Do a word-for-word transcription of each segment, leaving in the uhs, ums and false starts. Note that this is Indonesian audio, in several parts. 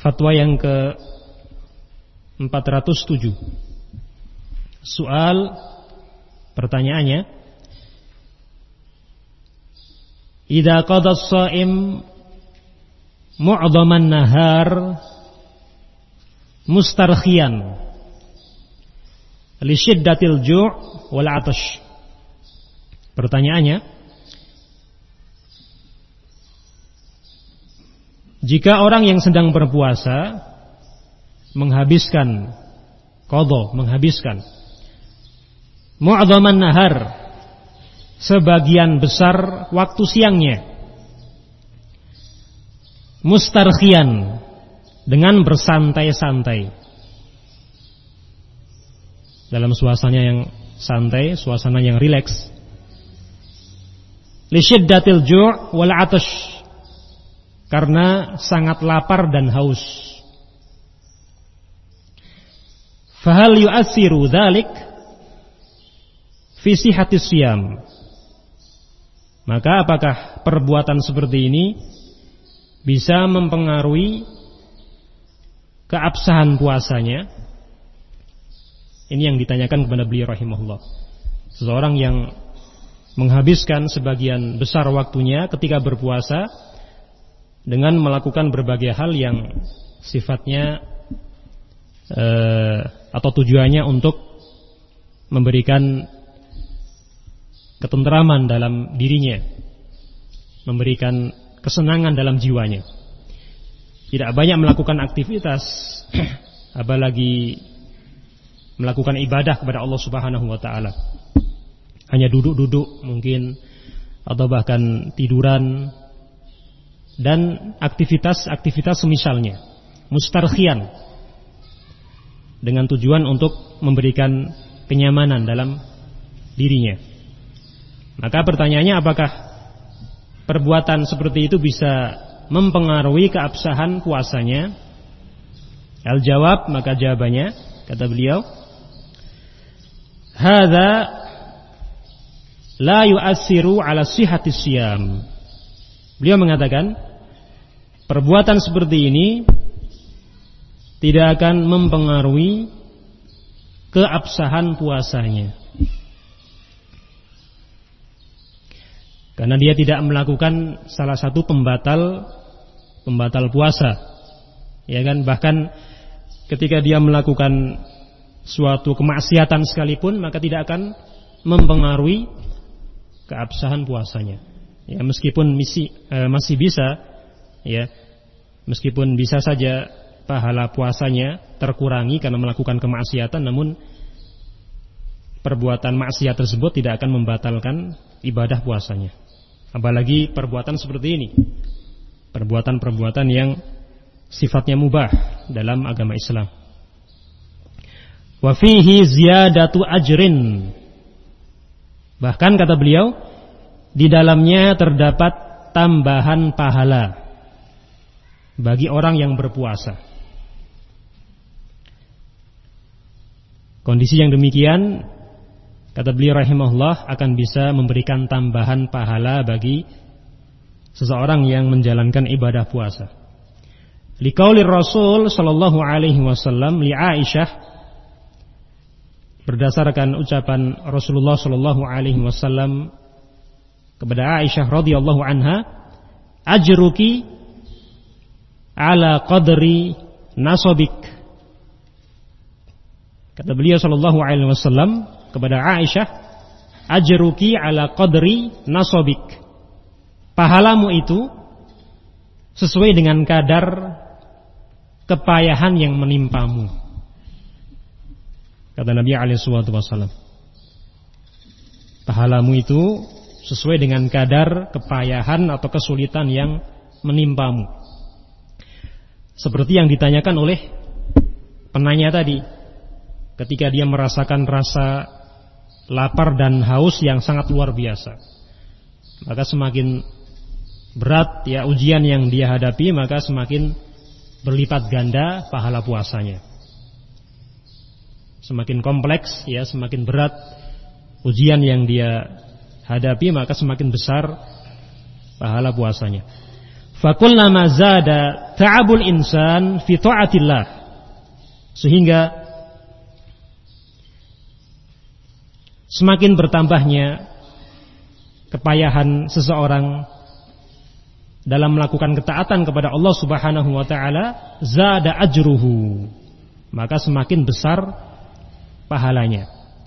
Fatwa yang ke empat ratus tujuh. Soal pertanyaannya, idza qada as-shaim mu'dhaman nahar mustarkhiyan li syiddatil ju' wal 'atash. Pertanyaannya, jika orang yang sedang berpuasa menghabiskan qadha, menghabiskan mu'dhaman nahar, sebagian besar waktu siangnya, mustarkhiyan, dengan bersantai-santai, dalam suasana yang santai, suasana yang rileks, li syiddatil ju' wal 'atash, karena sangat lapar dan haus. Fahal yu'assiru dzalik fi sihhatis siyam? Maka apakah perbuatan seperti ini bisa mempengaruhi keabsahan puasanya? Ini yang ditanyakan kepada beliau rahimahullah. Seseorang yang menghabiskan sebagian besar waktunya ketika berpuasa dengan melakukan berbagai hal yang sifatnya eh, atau tujuannya untuk memberikan ketenteraman dalam dirinya, memberikan kesenangan dalam jiwanya. Tidak banyak melakukan aktivitas, apalagi melakukan ibadah kepada Allah Subhanahu wa taala. Hanya duduk-duduk mungkin, atau bahkan tiduran, dan aktivitas-aktivitas semisalnya, mustarkhiyan, dengan tujuan untuk memberikan kenyamanan dalam dirinya. Maka pertanyaannya, apakah perbuatan seperti itu bisa mempengaruhi keabsahan puasanya? Al-jawab, maka jawabannya, kata beliau, hadza la yu'assiru ala sihhatis siyam. Beliau mengatakan, perbuatan seperti ini tidak akan mempengaruhi keabsahan puasanya, karena dia tidak melakukan salah satu pembatal pembatal puasa, ya kan? Bahkan ketika dia melakukan suatu kemaksiatan sekalipun, maka tidak akan mempengaruhi keabsahan puasanya. Ya, meskipun misi, eh, masih bisa, ya, meskipun bisa saja pahala puasanya terkurangi karena melakukan kemaksiatan, namun perbuatan maksiat tersebut tidak akan membatalkan ibadah puasanya. Apalagi perbuatan seperti ini, perbuatan-perbuatan yang sifatnya mubah dalam agama Islam. Wa fihi ziyadatu ajrin. Bahkan kata beliau, di dalamnya terdapat tambahan pahala bagi orang yang berpuasa. Kondisi yang demikian, kata beliau rahimahullah, akan bisa memberikan tambahan pahala bagi seseorang yang menjalankan ibadah puasa. Liqaulir Rasul sallallahu alaihi wasallam li Aisyah, berdasarkan ucapan Rasulullah sallallahu alaihi wasallam kepada Aisyah radhiyallahu anha, ajruki ala qadri nasabik. Kata beliau sallallahu alaihi wasallam kepada Aisyah, ajruki ala qadri nasabik. Pahalamu itu sesuai dengan kadar kepayahan yang menimpamu. Kata Nabi alaihi wasallam, pahalamu itu sesuai dengan kadar kepayahan atau kesulitan yang menimpamu. Seperti yang ditanyakan oleh penanya tadi, ketika dia merasakan rasa lapar dan haus yang sangat luar biasa, maka semakin berat ya ujian yang dia hadapi, maka semakin berlipat ganda pahala puasanya. Semakin kompleks ya, semakin berat ujian yang dia hadapi, maka semakin besar pahala puasanya. Fakullama zada ta'abul insan fi ta'atillah, sehingga semakin bertambahnya kepayahan seseorang dalam melakukan ketaatan kepada Allah Subhanahu wa taala, zada ajruhu, maka semakin besar pahalanya,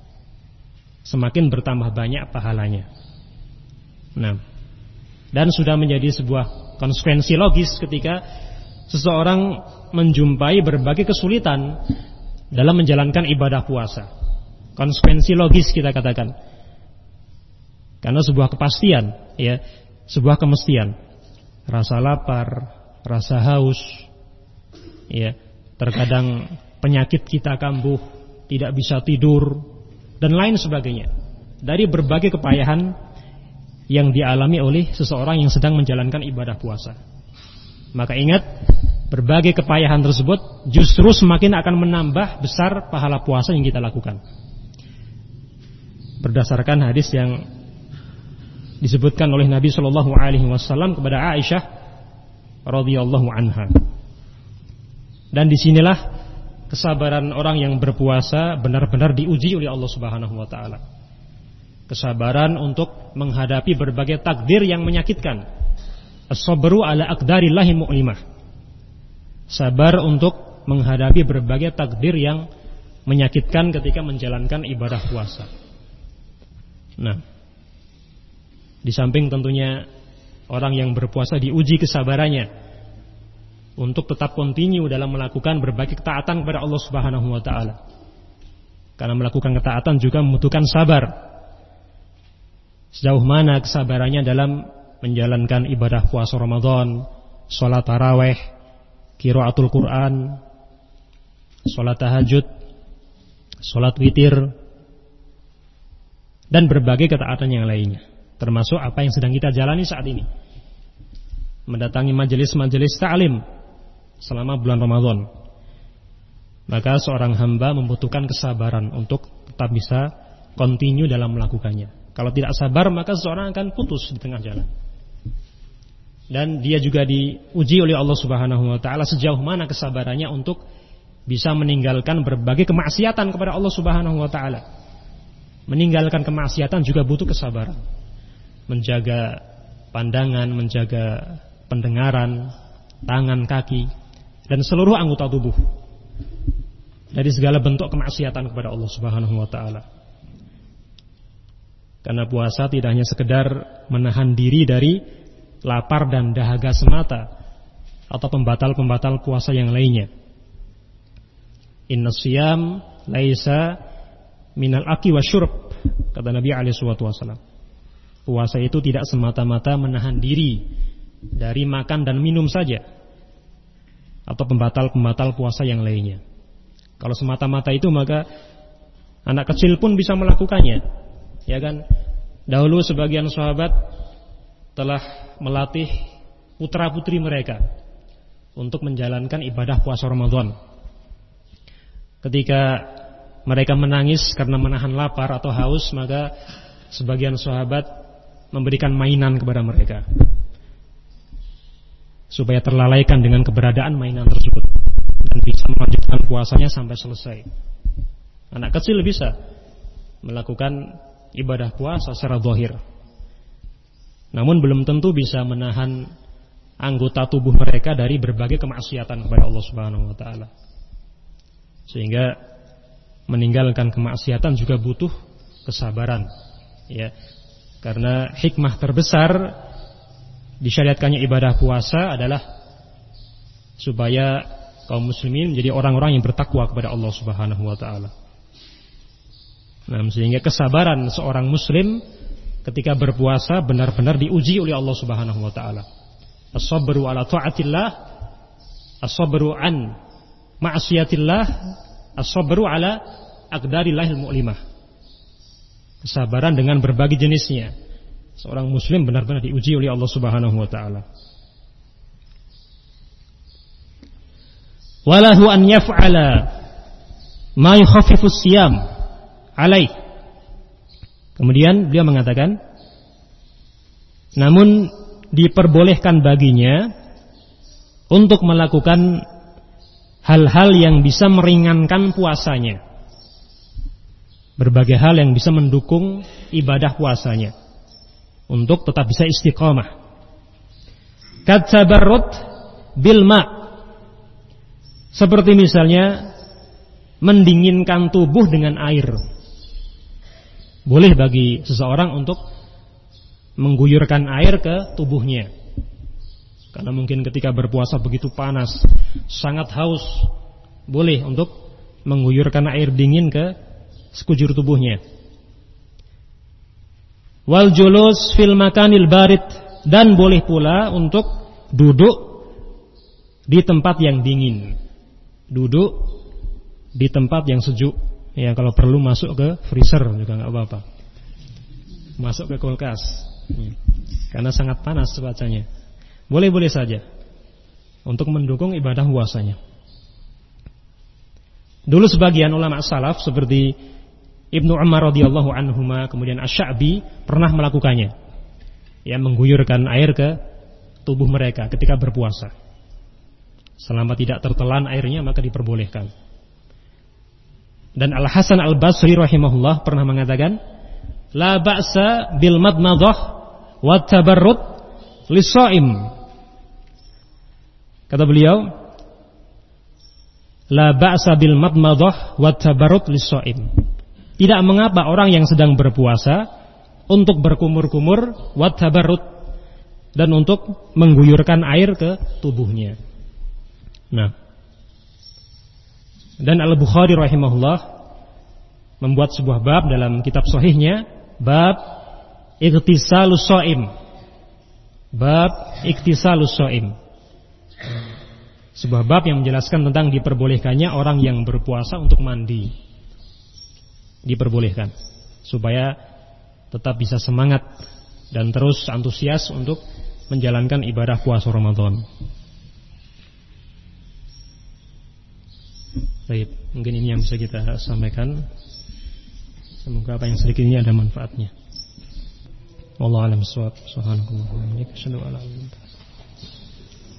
semakin bertambah banyak pahalanya. Nah, dan sudah menjadi sebuah konsekuensi logis ketika seseorang menjumpai berbagai kesulitan dalam menjalankan ibadah puasa. Konsekuensi logis kita katakan, karena sebuah kepastian, ya, sebuah kemestian, rasa lapar, rasa haus, ya, terkadang penyakit kita kambuh, tidak bisa tidur, dan lain sebagainya, dari berbagai kepayahan yang dialami oleh seseorang yang sedang menjalankan ibadah puasa. Maka ingat, berbagai kepayahan tersebut justru semakin akan menambah besar pahala puasa yang kita lakukan. Berdasarkan hadis yang disebutkan oleh Nabi Shallallahu Alaihi Wasallam kepada Aisyah radhiyallahu anha. Dan disinilah kesabaran orang yang berpuasa benar-benar diuji oleh Allah Subhanahu Wa Taala. Kesabaran untuk menghadapi berbagai takdir yang menyakitkan. As-sabru ala aqdarillahi mu'limah. Sabar untuk menghadapi berbagai takdir yang menyakitkan ketika menjalankan ibadah puasa. Nah, di samping tentunya orang yang berpuasa diuji kesabarannya untuk tetap kontinu dalam melakukan berbagai ketaatan kepada Allah Subhanahu wa taala. Karena melakukan ketaatan juga membutuhkan sabar. Sejauh mana kesabarannya dalam menjalankan ibadah puasa Ramadan, sholat taraweh, qiraatul Quran, sholat tahajud, sholat witir, dan berbagai ketaatan yang lainnya, termasuk apa yang sedang kita jalani saat ini, mendatangi majelis-majelis ta'lim selama bulan Ramadan. Maka seorang hamba membutuhkan kesabaran untuk tetap bisa kontinu dalam melakukannya. Kalau tidak sabar, maka seseorang akan putus di tengah jalan. Dan dia juga diuji oleh Allah Subhanahu wa taala sejauh mana kesabarannya untuk bisa meninggalkan berbagai kemaksiatan kepada Allah Subhanahu wa taala. Meninggalkan kemaksiatan juga butuh kesabaran. Menjaga pandangan, menjaga pendengaran, tangan, kaki, dan seluruh anggota tubuh dari segala bentuk kemaksiatan kepada Allah Subhanahu wa taala. Karena puasa tidak hanya sekedar menahan diri dari lapar dan dahaga semata atau pembatal-pembatal puasa yang lainnya. Inna siyam laisa minal aki wa syurb, kata Nabi alaihi wasallam. Puasa itu tidak semata-mata menahan diri dari makan dan minum saja atau pembatal-pembatal puasa yang lainnya. Kalau semata-mata itu, maka anak kecil pun bisa melakukannya. Ya kan, dahulu sebagian sahabat telah melatih putra-putri mereka untuk menjalankan ibadah puasa Ramadan. Ketika mereka menangis karena menahan lapar atau haus, maka sebagian sahabat memberikan mainan kepada mereka supaya terlalaikan dengan keberadaan mainan tersebut dan bisa melanjutkan puasanya sampai selesai. Anak kecil bisa melakukan ibadah puasa secara zahir, namun belum tentu bisa menahan anggota tubuh mereka dari berbagai kemaksiatan kepada Allah Subhanahu wa taala. Sehingga meninggalkan kemaksiatan juga butuh kesabaran, ya. Karena hikmah terbesar disyariatkannya ibadah puasa adalah supaya kaum muslimin menjadi orang-orang yang bertakwa kepada Allah Subhanahu wa taala. Nah, sehingga kesabaran seorang muslim ketika berpuasa benar-benar diuji oleh Allah Subhanahu wa taala. As-sabru ala ta'atillah, as-sabru an ma'siyatillah, as-sabru ala aqdarillahil mu'limah. Kesabaran dengan berbagai jenisnya. Seorang muslim benar-benar diuji oleh Allah Subhanahu wa taala. Walahu an yaf'ala ma yukhaffifus siyam alaih. Kemudian beliau mengatakan, namun diperbolehkan baginya untuk melakukan hal-hal yang bisa meringankan puasanya. Berbagai hal yang bisa mendukung ibadah puasanya untuk tetap bisa istiqamah. Katabarrud bil ma', seperti misalnya mendinginkan tubuh dengan air. Boleh bagi seseorang untuk mengguyurkan air ke tubuhnya, karena mungkin ketika berpuasa begitu panas, sangat haus. Boleh untuk mengguyurkan air dingin ke sekujur tubuhnya. Wal julus fil makanil barid, dan boleh pula untuk duduk di tempat yang dingin, duduk di tempat yang sejuk. Ya, kalau perlu masuk ke freezer juga nggak apa-apa, masuk ke kulkas, karena sangat panas cuacanya. Boleh-boleh saja untuk mendukung ibadah puasanya. Dulu sebagian ulama salaf seperti Ibnu Umar radhiyallahu anhuma, kemudian Asy-Sya'bi pernah melakukannya, ya, mengguyurkan air ke tubuh mereka ketika berpuasa. Selama tidak tertelan airnya maka diperbolehkan. Dan Al-Hasan Al-Basri rahimahullah pernah mengatakan, la ba'sa bil madmadah wa tabarrud lis-shaim. Kata beliau, la ba'sa bil madmadah wa tabarrud lis-shaim. Tidak mengapa orang yang sedang berpuasa untuk berkumur-kumur wa tabarrud, dan untuk mengguyurkan air ke tubuhnya. Nah, dan Al-Bukhari rahimahullah membuat sebuah bab dalam kitab sahihnya, bab iktisalus shaim. Bab iktisalus shaim. Sebuah bab yang menjelaskan tentang diperbolehkannya orang yang berpuasa untuk mandi. Diperbolehkan supaya tetap bisa semangat dan terus antusias untuk menjalankan ibadah puasa Ramadan. Baik, mungkin ini yang bisa kita sampaikan. Semoga apa yang sedikit ini ada manfaatnya. Wallahu a'lam bishawab. Subhanakallahumma wa bihamdika asyhadu an la ilaha illa anta